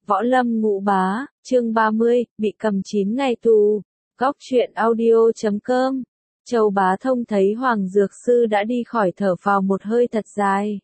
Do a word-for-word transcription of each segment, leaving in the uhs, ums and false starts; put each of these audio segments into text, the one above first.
Võ Lâm Ngũ Bá, chương ba mươi, bị cầm chín ngày tù. Góc truyện audio chấm com. Châu Bá Thông thấy Hoàng Dược Sư đã đi khỏi thở phào một hơi thật dài.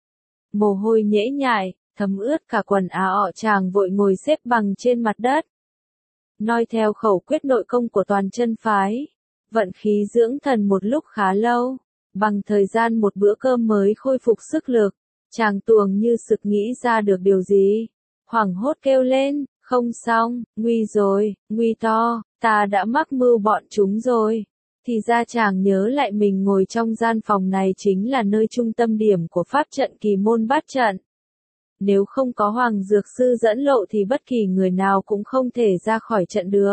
Mồ hôi nhễ nhại, thấm ướt cả quần áo ọ chàng vội ngồi xếp bằng trên mặt đất. Noi theo khẩu quyết nội công của toàn chân phái. Vận khí dưỡng thần một lúc khá lâu. Bằng thời gian một bữa cơm mới khôi phục sức lực. Chàng tuồng như sực nghĩ ra được điều gì. Hoảng hốt kêu lên, không xong, nguy rồi, nguy to, ta đã mắc mưu bọn chúng rồi. Thì ra chàng nhớ lại mình ngồi trong gian phòng này chính là nơi trung tâm điểm của pháp trận kỳ môn bát trận. Nếu không có Hoàng Dược Sư dẫn lộ thì bất kỳ người nào cũng không thể ra khỏi trận được.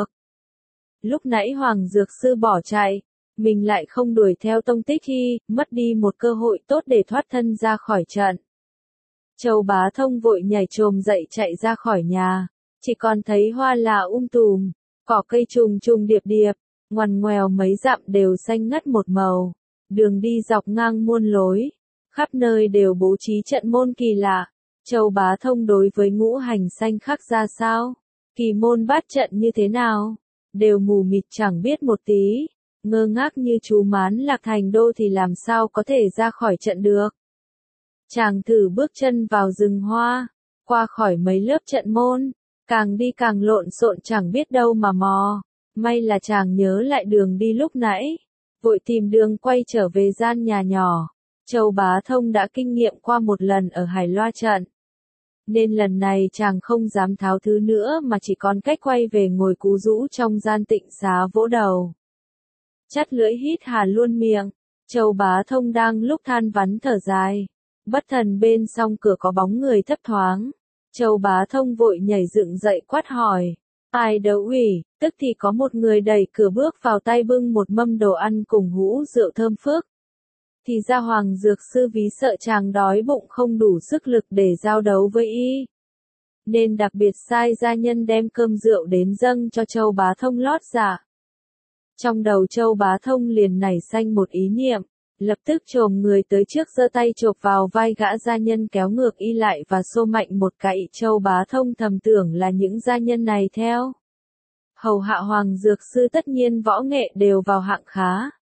Lúc nãy Hoàng Dược Sư bỏ chạy, mình lại không đuổi theo tông tích khi, mất đi một cơ hội tốt để thoát thân ra khỏi trận. Châu Bá Thông vội nhảy chồm dậy chạy ra khỏi nhà, chỉ còn thấy hoa là um tùm, cỏ cây trùng trùng điệp điệp, ngoằn ngoèo mấy dặm đều xanh ngắt một màu, đường đi dọc ngang muôn lối, khắp nơi đều bố trí trận môn kỳ lạ. Châu Bá Thông đối với ngũ hành xanh khắc ra sao, kỳ môn bát trận như thế nào, đều mù mịt chẳng biết một tí, ngơ ngác như chú Mán Lạc Thành Đô thì làm sao có thể ra khỏi trận được. Chàng thử bước chân vào rừng hoa, qua khỏi mấy lớp trận môn, càng đi càng lộn xộn chẳng biết đâu mà mò. May là chàng nhớ lại đường đi lúc nãy, vội tìm đường quay trở về gian nhà nhỏ. Châu Bá Thông đã kinh nghiệm qua một lần ở Hải Loa trận, nên lần này chàng không dám tháo thứ nữa mà chỉ còn cách quay về ngồi cú rũ trong gian tịnh xá vỗ đầu. Chắt lưỡi hít hà luôn miệng, Châu Bá Thông đang lúc than vắn thở dài. Bất thần bên song cửa có bóng người thấp thoáng. Châu Bá Thông vội nhảy dựng dậy quát hỏi. Ai đấu ủy, tức thì có một người đẩy cửa bước vào tay bưng một mâm đồ ăn cùng hũ rượu thơm phức. Thì ra Hoàng Dược Sư ví sợ chàng đói bụng không đủ sức lực để giao đấu với y, nên đặc biệt sai gia nhân đem cơm rượu đến dâng cho Châu Bá Thông lót dạ. Trong đầu Châu Bá Thông liền nảy sanh một ý niệm. Lập tức chồm người tới trước giơ tay chộp vào vai gã gia nhân kéo ngược y lại và xô mạnh một cái. Châu Bá Thông thầm tưởng là những gia nhân này theo hầu hạ Hoàng Dược Sư tất nhiên võ nghệ đều vào hạng khá.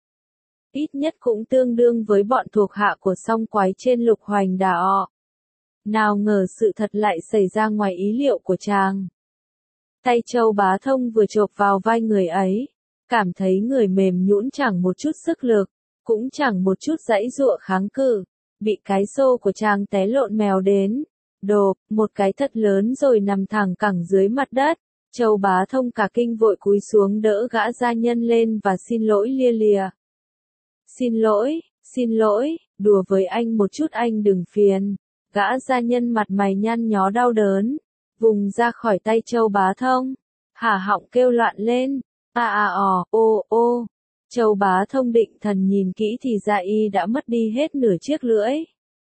Ít nhất cũng tương đương với bọn thuộc hạ của song quái trên Lục Hoành Đà ọ. Nào ngờ sự thật lại xảy ra ngoài ý liệu của chàng. Tay Châu Bá Thông vừa chộp vào vai người ấy, cảm thấy người mềm nhũn chẳng một chút sức lực. Cũng chẳng một chút giãy giụa kháng cự, bị cái xô của chàng té lộn mèo đến, đột, một cái thật lớn rồi nằm thẳng cẳng dưới mặt đất. Châu Bá Thông cả kinh vội cúi xuống đỡ gã gia nhân lên và xin lỗi lia lịa. Xin lỗi, xin lỗi, đùa với anh một chút anh đừng phiền. Gã gia nhân mặt mày nhăn nhó đau đớn, vùng ra khỏi tay Châu Bá Thông, hả họng kêu loạn lên, a a ò, ô ô. Châu Bá Thông định thần nhìn kỹ thì ra y đã mất đi hết nửa chiếc lưỡi.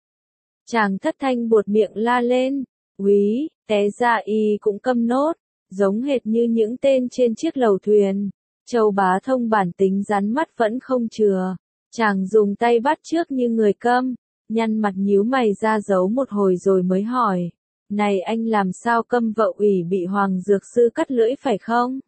Chàng thất thanh buột miệng la lên, úy, té ra y cũng câm nốt, giống hệt như những tên trên chiếc lầu thuyền. Châu Bá Thông bản tính rắn mắt vẫn không chừa, chàng dùng tay bắt trước như người câm, nhăn mặt nhíu mày ra giấu một hồi rồi mới hỏi, này anh làm sao câm vợ ủy bị Hoàng Dược Sư cắt lưỡi phải không?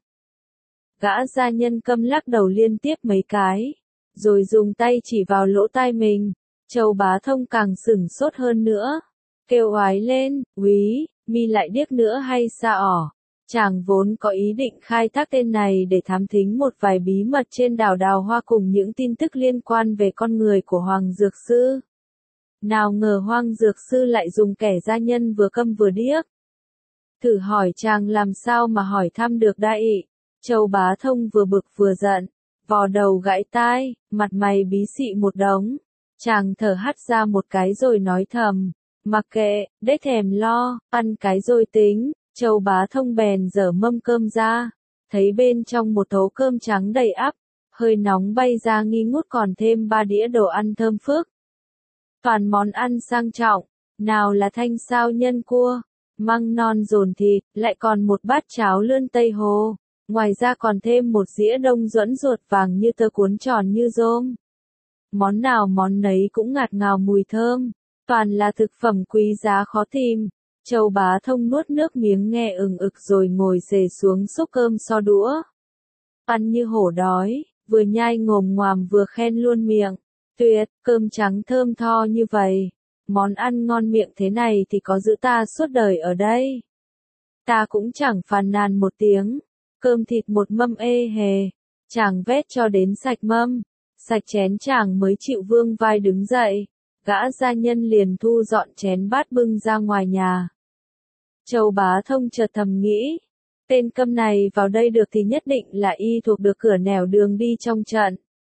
Gã gia nhân câm lắc đầu liên tiếp mấy cái, rồi dùng tay chỉ vào lỗ tai mình. Châu Bá Thông càng sửng sốt hơn nữa, kêu oái lên, úy, mi lại điếc nữa hay sao ỏ? Chàng vốn có ý định khai thác tên này để thám thính một vài bí mật trên đảo Đào Hoa cùng những tin tức liên quan về con người của Hoàng Dược Sư. Nào ngờ Hoàng Dược Sư lại dùng kẻ gia nhân vừa câm vừa điếc. Thử hỏi chàng làm sao mà hỏi thăm được đại. Châu Bá Thông vừa bực vừa giận, vò đầu gãi tai, mặt mày bí xị một đống. Chàng thở hắt ra một cái rồi nói thầm, mặc kệ, đế thèm lo, ăn cái rồi tính. Châu Bá Thông bèn dở mâm cơm ra, thấy bên trong một thố cơm trắng đầy ắp, hơi nóng bay ra nghi ngút còn thêm ba đĩa đồ ăn thơm phức. Toàn món ăn sang trọng, nào là thanh sao nhân cua, măng non dồn thịt, lại còn một bát cháo lươn Tây Hồ. Ngoài ra còn thêm một dĩa đông duẫn ruột vàng như tơ cuốn tròn như rôm. Món nào món nấy cũng ngạt ngào mùi thơm, toàn là thực phẩm quý giá khó tìm. Châu Bá Thông nuốt nước miếng nghe ừng ực rồi ngồi xề xuống xúc cơm so đũa. Ăn như hổ đói, vừa nhai ngồm ngoàm vừa khen luôn miệng. Tuyệt, cơm trắng thơm tho như vậy. Món ăn ngon miệng thế này thì có giữ ta suốt đời ở đây. Ta cũng chẳng phàn nàn một tiếng. Cơm thịt một mâm ê hề. Chàng vét cho đến sạch mâm. Sạch chén chàng mới chịu vương vai đứng dậy. Gã gia nhân liền thu dọn chén bát bưng ra ngoài nhà. Châu Bá Thông chợt thầm nghĩ. Tên câm này vào đây được thì nhất định là y thuộc được cửa nẻo đường đi trong trận.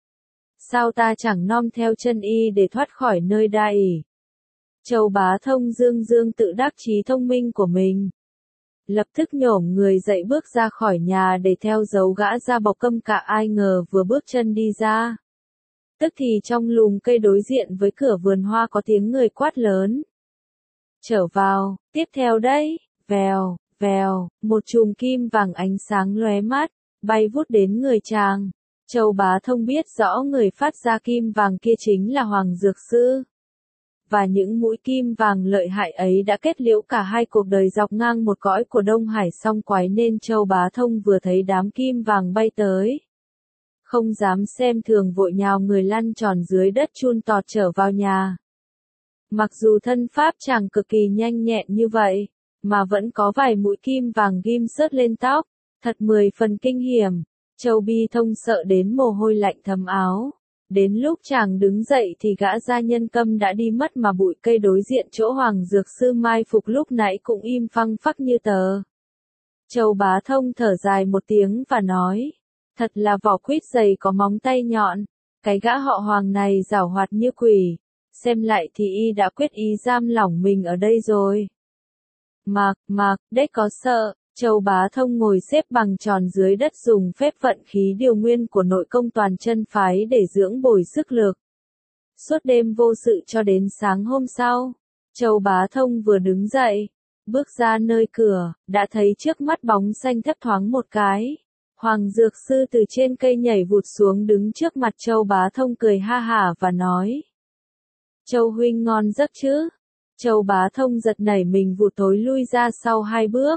Sao ta chẳng nom theo chân y để thoát khỏi nơi đa ỷ. Châu Bá Thông dương dương tự đắc chí thông minh của mình. Lập tức nhổm người dậy bước ra khỏi nhà để theo dấu gã ra bọc câm cả, ai ngờ vừa bước chân đi ra. Tức thì trong lùm cây đối diện với cửa vườn hoa có tiếng người quát lớn. Trở vào, tiếp theo đấy, vèo, vèo, một chùm kim vàng ánh sáng lóe mắt, bay vút đến người chàng. Châu Bá Thông biết rõ người phát ra kim vàng kia chính là Hoàng Dược Sư. Và những mũi kim vàng lợi hại ấy đã kết liễu cả hai cuộc đời dọc ngang một cõi của Đông Hải song quái, nên Châu Bá Thông vừa thấy đám kim vàng bay tới. Không dám xem thường, vội nhào người lăn tròn dưới đất chun tọt trở vào nhà. Mặc dù thân pháp chàng cực kỳ nhanh nhẹn như vậy, mà vẫn có vài mũi kim vàng ghim sớt lên tóc, thật mười phần kinh hiểm. Châu Bi Thông sợ đến mồ hôi lạnh thấm áo. Đến lúc chàng đứng dậy thì gã gia nhân câm đã đi mất, mà bụi cây đối diện chỗ Hoàng Dược Sư mai phục lúc nãy cũng im phăng phắc như tờ. Châu Bá Thông thở dài một tiếng và nói, thật là vỏ quýt dày có móng tay nhọn, cái gã họ Hoàng này giảo hoạt như quỷ, xem lại thì y đã quyết ý giam lỏng mình ở đây rồi. Mạc, mạc, đấy có sợ. Châu Bá Thông ngồi xếp bằng tròn dưới đất dùng phép vận khí điều nguyên của nội công toàn chân phái để dưỡng bồi sức lực. Suốt đêm vô sự cho đến sáng hôm sau, Châu Bá Thông vừa đứng dậy, bước ra nơi cửa, đã thấy trước mắt bóng xanh thấp thoáng một cái. Hoàng Dược Sư từ trên cây nhảy vụt xuống đứng trước mặt Châu Bá Thông cười ha hả và nói. Châu huynh ngon giấc chứ? Châu Bá Thông giật nảy mình vụt thối lui ra sau hai bước.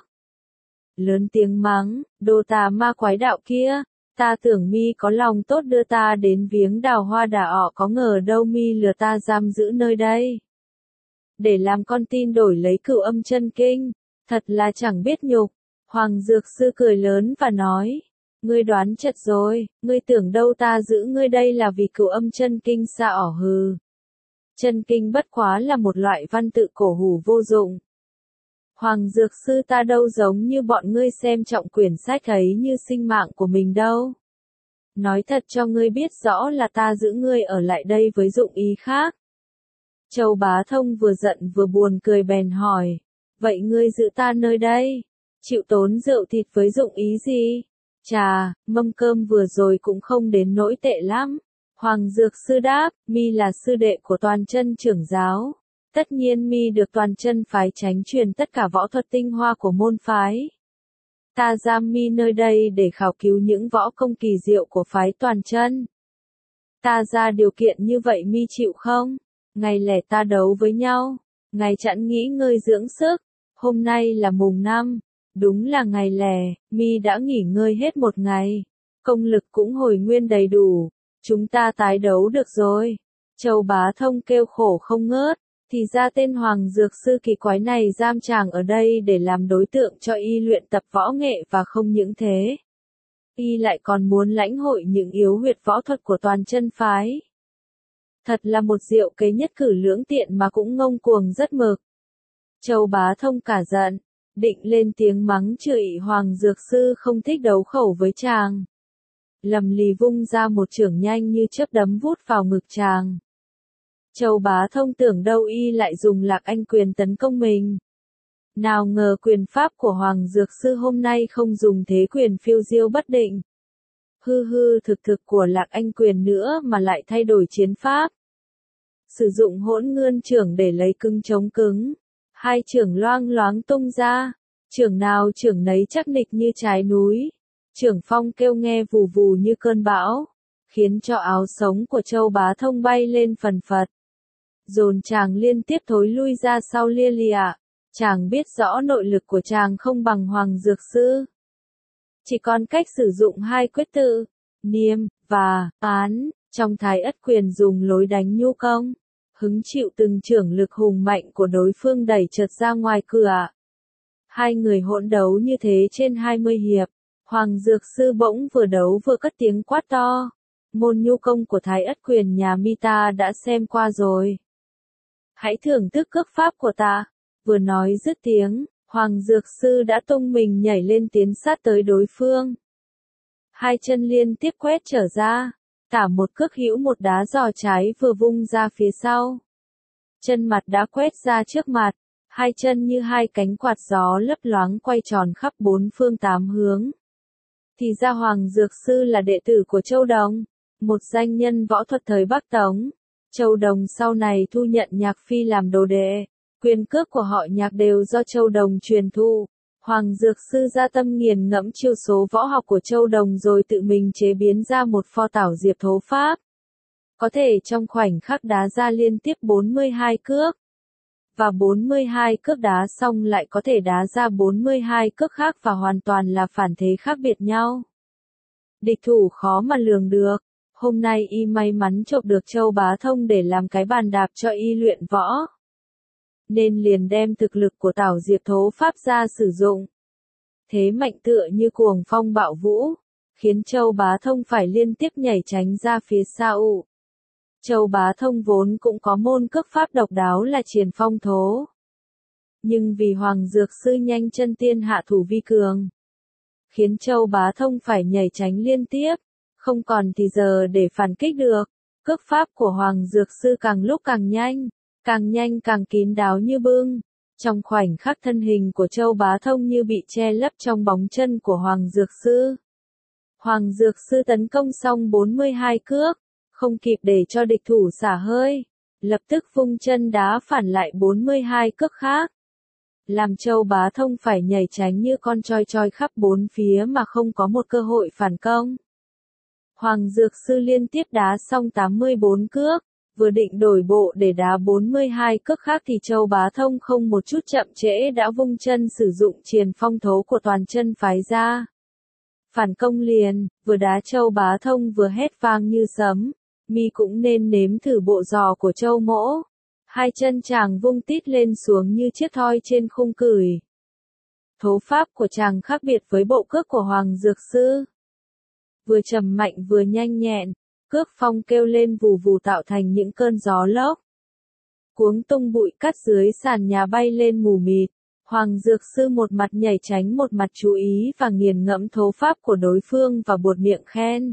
Lớn tiếng mắng, đồ tà ma quái đạo kia, ta tưởng mi có lòng tốt đưa ta đến viếng đào hoa đà ọ, có ngờ đâu mi lừa ta giam giữ nơi đây. Để làm con tin đổi lấy Cửu Âm Chân Kinh, thật là chẳng biết nhục. Hoàng Dược Sư cười lớn và nói, ngươi đoán chật rồi, ngươi tưởng đâu ta giữ ngươi đây là vì Cửu Âm Chân Kinh sao ỏ hừ. Chân Kinh bất quá là một loại văn tự cổ hủ vô dụng. Hoàng Dược Sư ta đâu giống như bọn ngươi xem trọng quyển sách ấy như sinh mạng của mình đâu. Nói thật cho ngươi biết rõ là ta giữ ngươi ở lại đây với dụng ý khác. Châu Bá Thông vừa giận vừa buồn cười bèn hỏi, vậy ngươi giữ ta nơi đây, chịu tốn rượu thịt với dụng ý gì? Chà, mâm cơm vừa rồi cũng không đến nỗi tệ lắm. Hoàng Dược Sư đáp, mi là sư đệ của Toàn Chân trưởng giáo. Tất nhiên mi được Toàn Chân phái chánh truyền tất cả võ thuật tinh hoa của môn phái. Ta giam mi nơi đây để khảo cứu những võ công kỳ diệu của phái Toàn Chân. Ta ra điều kiện như vậy mi chịu không? Ngày lẻ ta đấu với nhau, ngày chẵn nghỉ ngơi dưỡng sức. Hôm nay là mùng năm, đúng là ngày lẻ, mi đã nghỉ ngơi hết một ngày. Công lực cũng hồi nguyên đầy đủ, chúng ta tái đấu được rồi. Châu Bá Thông kêu khổ không ngớt. Thì ra tên Hoàng Dược Sư kỳ quái này giam chàng ở đây để làm đối tượng cho y luyện tập võ nghệ, và không những thế. Y lại còn muốn lãnh hội những yếu huyệt võ thuật của Toàn Chân phái. Thật là một diệu kế nhất cử lưỡng tiện mà cũng ngông cuồng rất mực. Châu Bá Thông cả giận, định lên tiếng mắng chửi Hoàng Dược Sư không thích đấu khẩu với chàng. Lầm lì vung ra một chưởng nhanh như chớp đấm vút vào ngực chàng. Châu Bá Thông tưởng đâu y lại dùng Lạc Anh quyền tấn công mình. Nào ngờ quyền pháp của Hoàng Dược Sư hôm nay không dùng thế quyền phiêu diêu bất định. Hư hư thực thực của Lạc Anh quyền nữa mà lại thay đổi chiến pháp. Sử dụng hỗn ngươn chưởng để lấy cứng chống cứng. Hai chưởng loang loáng tung ra. Chưởng nào chưởng nấy chắc nịch như trái núi. Chưởng phong kêu nghe vù vù như cơn bão. Khiến cho áo sống của Châu Bá Thông bay lên phần phật. Dồn chàng liên tiếp thối lui ra sau lia lịa. Chàng biết rõ nội lực của chàng không bằng Hoàng Dược Sư. Chỉ còn cách sử dụng hai quyết tự, niêm, và, án, trong Thái Ất Quyền dùng lối đánh nhu công, hứng chịu từng chưởng lực hùng mạnh của đối phương đẩy trượt ra ngoài cửa. Hai người hỗn đấu như thế trên hai mươi hiệp, Hoàng Dược Sư bỗng vừa đấu vừa cất tiếng quát to. Môn nhu công của Thái Ất Quyền nhà mi ta đã xem qua rồi. Hãy thưởng thức cước pháp của ta. Vừa nói dứt tiếng, Hoàng Dược Sư đã tung mình nhảy lên tiến sát tới đối phương. Hai chân liên tiếp quét trở ra, tả một cước hữu một đá giò trái vừa vung ra phía sau. Chân mặt đã quét ra trước mặt, hai chân như hai cánh quạt gió lấp loáng quay tròn khắp bốn phương tám hướng. Thì ra Hoàng Dược Sư là đệ tử của Châu Đồng, một danh nhân võ thuật thời Bắc Tống. Châu Đồng sau này thu nhận Nhạc Phi làm đồ đệ, quyền cước của họ Nhạc đều do Châu Đồng truyền thụ. Hoàng Dược Sư ra tâm nghiền ngẫm chiêu số võ học của Châu Đồng rồi tự mình chế biến ra một pho tảo diệp thố pháp. Có thể trong khoảnh khắc đá ra liên tiếp bốn mươi hai cước. Và bốn mươi hai cước đá xong lại có thể đá ra bốn mươi hai cước khác và hoàn toàn là phản thế khác biệt nhau. Địch thủ khó mà lường được. Hôm nay y may mắn chộp được Châu Bá Thông để làm cái bàn đạp cho y luyện võ. Nên liền đem thực lực của tảo diệp thố pháp ra sử dụng. Thế mạnh tựa như cuồng phong bạo vũ, khiến Châu Bá Thông phải liên tiếp nhảy tránh ra phía sau. Châu Bá Thông vốn cũng có môn cước pháp độc đáo là triền phong thố. Nhưng vì Hoàng Dược Sư nhanh chân tiên hạ thủ vi cường, khiến Châu Bá Thông phải nhảy tránh liên tiếp, không còn thì giờ để phản kích được. Cước pháp của Hoàng Dược Sư càng lúc càng nhanh, càng nhanh càng kín đáo như bưng. Trong khoảnh khắc thân hình của Châu Bá Thông như bị che lấp trong bóng chân của Hoàng Dược Sư. Hoàng Dược Sư tấn công xong bốn mươi hai cước, không kịp để cho địch thủ xả hơi, lập tức vung chân đá phản lại bốn mươi hai cước khác. Làm Châu Bá Thông phải nhảy tránh như con choi choi khắp bốn phía mà không có một cơ hội phản công. Hoàng Dược Sư liên tiếp đá xong tám mươi bốn cước, vừa định đổi bộ để đá bốn mươi hai cước khác thì Châu Bá Thông không một chút chậm trễ đã vung chân sử dụng triền phong thố của toàn chân phái ra. Phản công liền, vừa đá Châu Bá Thông vừa hét vang như sấm, mi cũng nên nếm thử bộ giò của Châu Mỗ. Hai chân chàng vung tít lên xuống như chiếc thoi trên khung cửi. Thố pháp của chàng khác biệt với bộ cước của Hoàng Dược Sư. Vừa trầm mạnh vừa nhanh nhẹn, cước phong kêu lên vù vù tạo thành những cơn gió lốc. Cuống tung bụi cát dưới sàn nhà bay lên mù mịt. Hoàng Dược Sư một mặt nhảy tránh một mặt chú ý và nghiền ngẫm thố pháp của đối phương và buột miệng khen.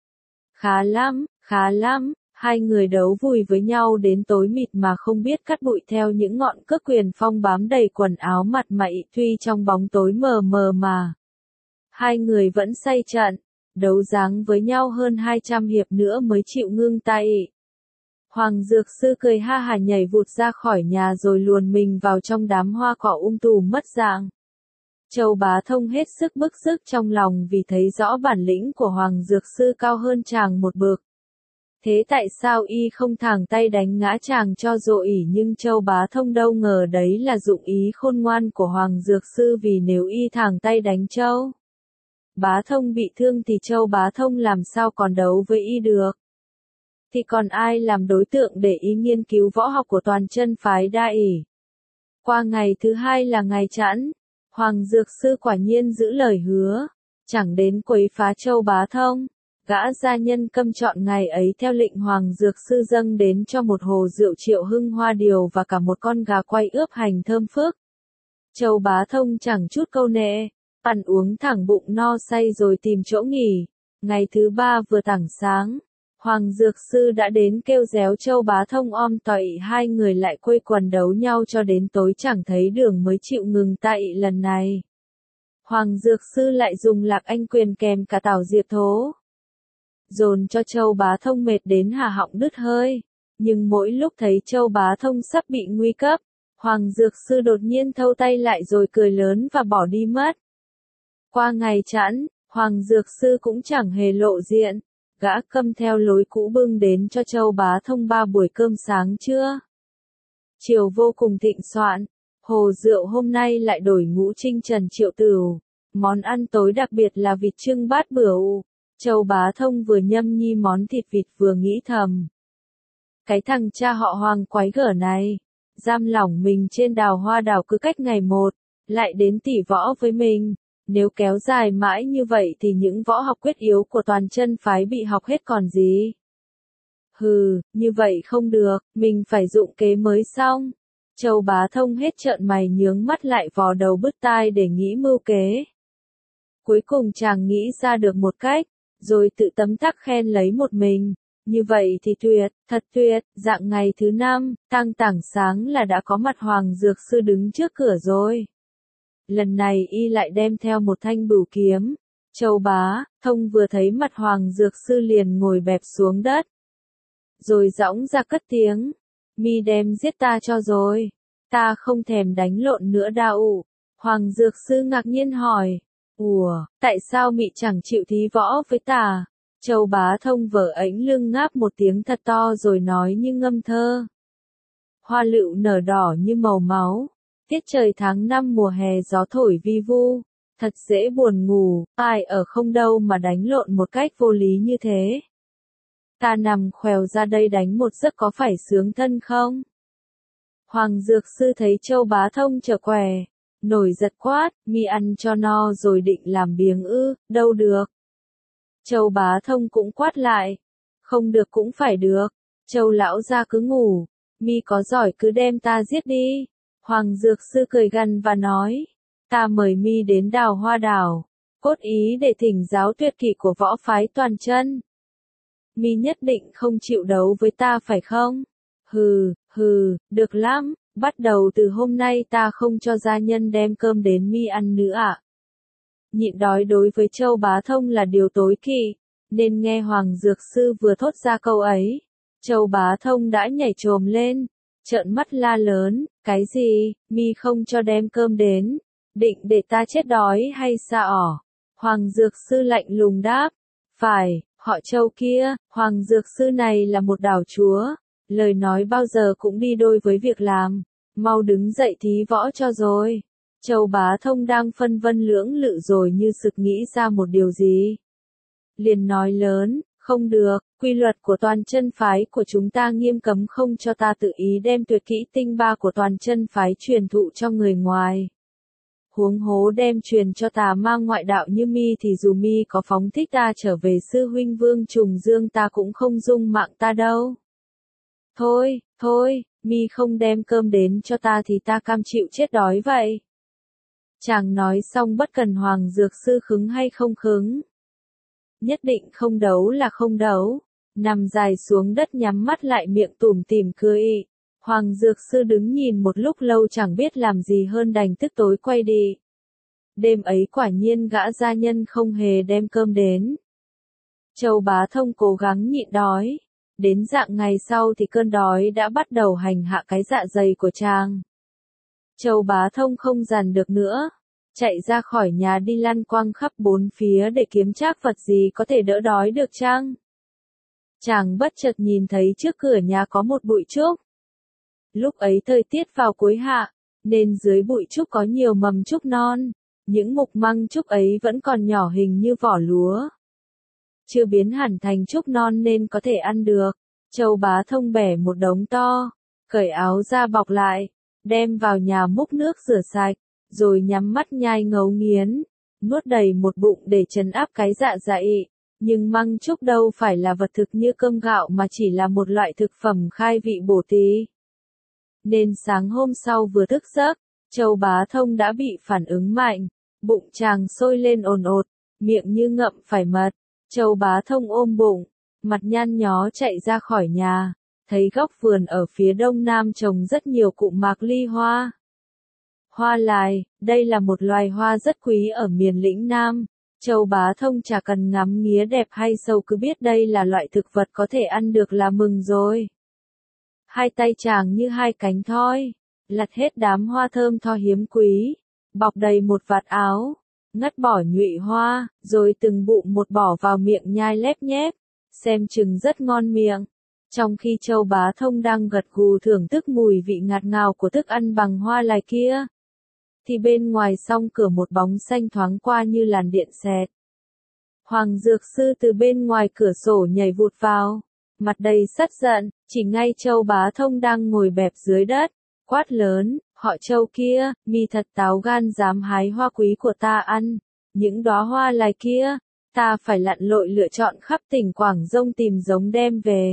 Khá lắm, khá lắm, hai người đấu vùi với nhau đến tối mịt mà không biết cắt bụi theo những ngọn cước quyền phong bám đầy quần áo mặt mày Thuy trong bóng tối mờ mờ mà. Hai người vẫn say trận, đấu dáng với nhau hơn hai trăm hiệp nữa mới chịu ngưng tay. Hoàng Dược Sư cười ha hả nhảy vụt ra khỏi nhà rồi luồn mình vào trong đám hoa cỏ um tùm mất dạng. Châu Bá Thông hết sức bức xức trong lòng vì thấy rõ bản lĩnh của Hoàng Dược Sư cao hơn chàng một bậc. Thế tại sao y không thẳng tay đánh ngã chàng cho dội ỉ, nhưng Châu Bá Thông đâu ngờ đấy là dụng ý khôn ngoan của Hoàng Dược Sư, vì nếu y thẳng tay đánh Châu Bá Thông bị thương thì Châu Bá Thông làm sao còn đấu với y được. Thì còn ai làm đối tượng để y nghiên cứu võ học của toàn chân phái đa ỉ. Qua ngày thứ hai là ngày chẵn, Hoàng Dược Sư quả nhiên giữ lời hứa, chẳng đến quấy phá Châu Bá Thông. Gã gia nhân câm chọn ngày ấy theo lệnh Hoàng Dược Sư dâng đến cho một hồ rượu Triệu Hưng Hoa điều và cả một con gà quay ướp hành thơm phức. Châu Bá Thông chẳng chút câu nệ, ăn uống thẳng bụng no say rồi tìm chỗ nghỉ. Ngày thứ ba vừa tảng sáng, Hoàng Dược Sư đã đến kêu réo Châu Bá Thông om tọa ị, hai người lại quây quần đấu nhau cho đến tối chẳng thấy đường mới chịu ngừng tại ị lần này. Hoàng Dược Sư lại dùng Lạc Anh quyền kèm cả tảo diệp thố, dồn cho Châu Bá Thông mệt đến hà họng đứt hơi. Nhưng mỗi lúc thấy Châu Bá Thông sắp bị nguy cấp, Hoàng Dược Sư đột nhiên thâu tay lại rồi cười lớn và bỏ đi mất. Qua ngày chẵn, Hoàng Dược Sư cũng chẳng hề lộ diện, gã câm theo lối cũ bưng đến cho Châu Bá Thông ba buổi cơm sáng trưa chiều vô cùng thịnh soạn. Hồ rượu hôm nay lại đổi ngũ trinh trần triệu tửu. Món ăn tối đặc biệt là vịt trưng bát bửu. Châu Bá Thông vừa nhâm nhi món thịt vịt vừa nghĩ thầm. Cái thằng cha họ Hoàng quái gở này, giam lỏng mình trên đào hoa đảo cứ cách ngày một, lại đến tỉ võ với mình. Nếu kéo dài mãi như vậy thì những võ học quyết yếu của toàn chân phái bị học hết còn gì. Hừ, như vậy không được, mình phải dụng kế mới xong. Châu Bá Thông hết trợn mày nhướng mắt lại vò đầu bứt tai để nghĩ mưu kế. Cuối cùng chàng nghĩ ra được một cách, rồi tự tấm tắc khen lấy một mình. Như vậy thì tuyệt, thật tuyệt, dạng ngày thứ năm, tang tảng sáng là đã có mặt Hoàng Dược Sư đứng trước cửa rồi. Lần này y lại đem theo một thanh bửu kiếm. Châu Bá Thông vừa thấy mặt Hoàng Dược Sư liền ngồi bẹp xuống đất. Rồi dõng ra cất tiếng. Mi đem giết ta cho rồi. Ta không thèm đánh lộn nữa đâu. Hoàng Dược Sư ngạc nhiên hỏi. Ủa, tại sao mị chẳng chịu thí võ với ta? Châu Bá Thông vở ánh lưng ngáp một tiếng thật to rồi nói như ngâm thơ. Hoa lựu nở đỏ như màu máu. Tiết trời tháng năm mùa hè gió thổi vi vu. Thật dễ buồn ngủ, ai ở không đâu mà đánh lộn một cách vô lý như thế. Ta nằm khèo ra đây đánh một giấc có phải sướng thân không? Hoàng Dược Sư thấy Châu Bá Thông trở què, nổi giật quát, mi ăn cho no rồi định làm biếng ư, đâu được. Châu Bá Thông cũng quát lại, không được cũng phải được, Châu lão gia cứ ngủ, mi có giỏi cứ đem ta giết đi. Hoàng Dược Sư cười gằn và nói, ta mời mi đến đào hoa đảo, cốt ý để thỉnh giáo tuyệt kỹ của võ phái toàn chân. Mi nhất định không chịu đấu với ta phải không? Hừ, hừ, được lắm, bắt đầu từ hôm nay ta không cho gia nhân đem cơm đến mi ăn nữa ạ. Nhịn đói đối với Châu Bá Thông là điều tối kỵ, nên nghe Hoàng Dược Sư vừa thốt ra câu ấy, Châu Bá Thông đã nhảy chồm lên, trợn mắt la lớn, cái gì, mi không cho đem cơm đến, định để ta chết đói hay sao? Hoàng Dược Sư lạnh lùng đáp, phải, họ Châu kia, Hoàng Dược Sư này là một đảo chúa, lời nói bao giờ cũng đi đôi với việc làm, mau đứng dậy thí võ cho rồi. Châu Bá Thông đang phân vân lưỡng lự rồi như sực nghĩ ra một điều gì. Liền nói lớn, không được, quy luật của toàn chân phái của chúng ta nghiêm cấm không cho ta tự ý đem tuyệt kỹ tinh ba của toàn chân phái truyền thụ cho người ngoài. Huống hố đem truyền cho tà ma ngoại đạo như mi thì dù mi có phóng thích ta trở về sư huynh Vương Trùng Dương ta cũng không dung mạng ta đâu. Thôi, thôi, mi không đem cơm đến cho ta thì ta cam chịu chết đói vậy. Chàng nói xong bất cần Hoàng Dược Sư khứng hay không khứng. Nhất định không đấu là không đấu. Nằm dài xuống đất nhắm mắt lại miệng tủm tỉm cười. Hoàng Dược Sư đứng nhìn một lúc lâu chẳng biết làm gì hơn đành tức tối quay đi. Đêm ấy quả nhiên gã gia nhân không hề đem cơm đến. Châu Bá Thông cố gắng nhịn đói. Đến dạng ngày sau thì cơn đói đã bắt đầu hành hạ cái dạ dày của chàng. Châu Bá Thông không dằn được nữa, chạy ra khỏi nhà đi lăn quăng khắp bốn phía để kiếm trác vật gì có thể đỡ đói được chăng. Chàng bất chợt nhìn thấy trước cửa nhà có một bụi trúc. Lúc ấy thời tiết vào cuối hạ, nên dưới bụi trúc có nhiều mầm trúc non, những mục măng trúc ấy vẫn còn nhỏ hình như vỏ lúa. Chưa biến hẳn thành trúc non nên có thể ăn được. Châu Bá Thông bẻ một đống to, cởi áo ra bọc lại, đem vào nhà múc nước rửa sạch, rồi nhắm mắt nhai ngấu nghiến, nuốt đầy một bụng để trấn áp cái dạ dày. Nhưng măng trúc đâu phải là vật thực như cơm gạo mà chỉ là một loại thực phẩm khai vị bổ tí. Nên sáng hôm sau vừa thức giấc, Châu Bá Thông đã bị phản ứng mạnh, bụng chàng sôi lên ồn ột, miệng như ngậm phải mật. Châu Bá Thông ôm bụng, mặt nhăn nhó chạy ra khỏi nhà, thấy góc vườn ở phía đông nam trồng rất nhiều cụm mạc ly hoa. Hoa lài, đây là một loài hoa rất quý ở miền lĩnh Nam. Châu Bá Thông chả cần ngắm nghía đẹp hay sâu cứ biết đây là loại thực vật có thể ăn được là mừng rồi. Hai tay chàng như hai cánh thoi, lặt hết đám hoa thơm tho hiếm quý, bọc đầy một vạt áo, ngắt bỏ nhụy hoa, rồi từng bụng một bỏ vào miệng nhai lép nhép, xem chừng rất ngon miệng. Trong khi Châu Bá Thông đang gật gù thưởng thức mùi vị ngạt ngào của thức ăn bằng hoa lài kia, thì bên ngoài song cửa một bóng xanh thoáng qua như làn điện xẹt. Hoàng Dược Sư từ bên ngoài cửa sổ nhảy vụt vào, mặt đầy sắt giận, chỉ ngay Châu Bá Thông đang ngồi bẹp dưới đất, quát lớn, họ Châu kia, mi thật táo gan dám hái hoa quý của ta ăn, những đóa hoa lài kia, ta phải lặn lội lựa chọn khắp tỉnh Quảng Dông tìm giống đem về.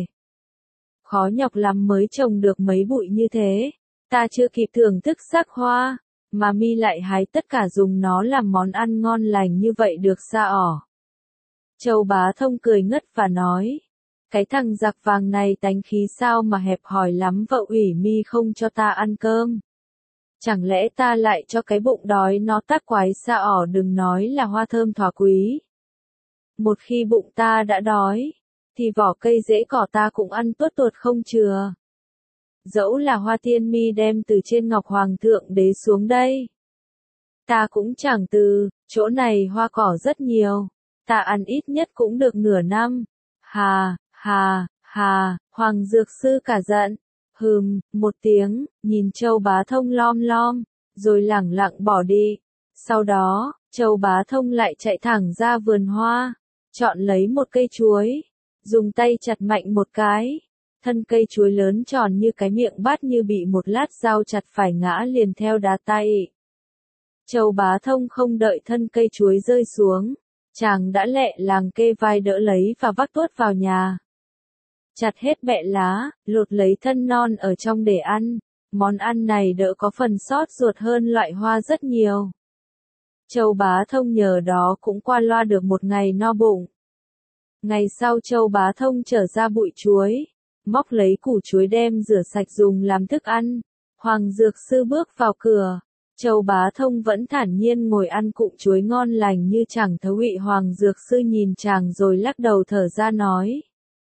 Khó nhọc lắm mới trồng được mấy bụi như thế, ta chưa kịp thưởng thức sắc hoa, mà mi lại hái tất cả dùng nó làm món ăn ngon lành như vậy được sao ỏ. Châu Bá Thông cười ngất và nói, cái thằng giặc vàng này tánh khí sao mà hẹp hòi lắm, vợ ủy mi không cho ta ăn cơm. Chẳng lẽ ta lại cho cái bụng đói nó tác quái sao ỏ, đừng nói là hoa thơm thỏa quý. Một khi bụng ta đã đói, thì vỏ cây rễ cỏ ta cũng ăn tuốt tuột không chừa. Dẫu là hoa tiên mi đem từ trên ngọc hoàng thượng đế xuống đây, ta cũng chẳng từ, chỗ này hoa cỏ rất nhiều, ta ăn ít nhất cũng được nửa năm. Hà, hà, hà, Hoàng Dược Sư cả giận, hừm, một tiếng, nhìn Châu Bá Thông lom lom, rồi lẳng lặng bỏ đi. Sau đó, Châu Bá Thông lại chạy thẳng ra vườn hoa, chọn lấy một cây chuối, dùng tay chặt mạnh một cái. Thân cây chuối lớn tròn như cái miệng bát như bị một lát dao chặt phải ngã liền theo đá tay. Châu Bá Thông không đợi thân cây chuối rơi xuống, chàng đã lẹ làng kê vai đỡ lấy và vác tuốt vào nhà. Chặt hết bẹ lá, lột lấy thân non ở trong để ăn, món ăn này đỡ có phần sót ruột hơn loại hoa rất nhiều. Châu Bá Thông nhờ đó cũng qua loa được một ngày no bụng. Ngày sau Châu Bá Thông trở ra bụi chuối, móc lấy củ chuối đem rửa sạch dùng làm thức ăn. Hoàng Dược Sư bước vào cửa, Châu Bá Thông vẫn thản nhiên ngồi ăn cụm chuối ngon lành như chẳng thấu vị. Hoàng Dược Sư nhìn chàng rồi lắc đầu thở ra nói,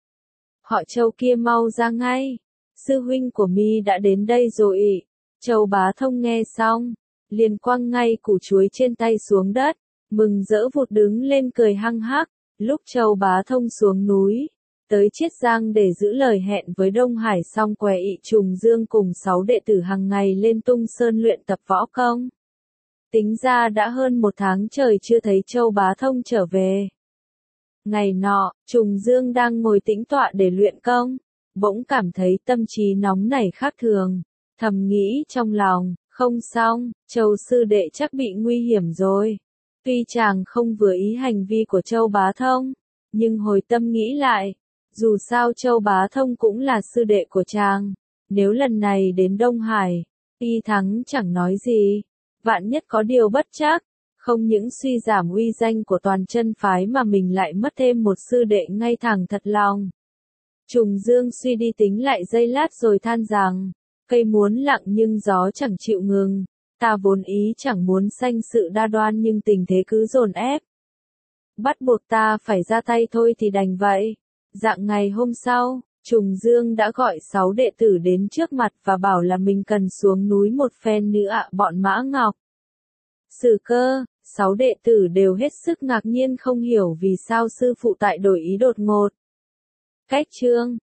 họ Châu kia mau ra ngay, sư huynh của mi đã đến đây rồi. Châu Bá Thông nghe xong, liền quăng ngay củ chuối trên tay xuống đất, mừng rỡ vụt đứng lên cười hăng hắc. Lúc Châu Bá Thông xuống núi, tới Chiết Giang để giữ lời hẹn với Đông Hải xong què ị Trùng Dương cùng sáu đệ tử hàng ngày lên Tung Sơn luyện tập võ công. Tính ra đã hơn một tháng trời chưa thấy Châu Bá Thông trở về. Ngày nọ, Trùng Dương đang ngồi tĩnh tọa để luyện công, bỗng cảm thấy tâm trí nóng nảy khác thường, thầm nghĩ trong lòng, không xong, Châu sư đệ chắc bị nguy hiểm rồi. Tuy chàng không vừa ý hành vi của Châu Bá Thông, nhưng hồi tâm nghĩ lại, dù sao Châu Bá Thông cũng là sư đệ của chàng, nếu lần này đến Đông Hải, y thắng chẳng nói gì, vạn nhất có điều bất trắc, không những suy giảm uy danh của toàn chân phái mà mình lại mất thêm một sư đệ ngay thẳng thật lòng. Trùng Dương suy đi tính lại giây lát rồi than rằng, cây muốn lặng nhưng gió chẳng chịu ngừng. Ta vốn ý chẳng muốn sanh sự đa đoan nhưng tình thế cứ dồn ép. Bắt buộc ta phải ra tay thôi thì đành vậy. Dạng ngày hôm sau, Trùng Dương đã gọi sáu đệ tử đến trước mặt và bảo là mình cần xuống núi một phen nữa ạ. Bọn Mã Ngọc, Sử Cơ, sáu đệ tử đều hết sức ngạc nhiên không hiểu vì sao sư phụ tại đổi ý đột ngột. Cách chương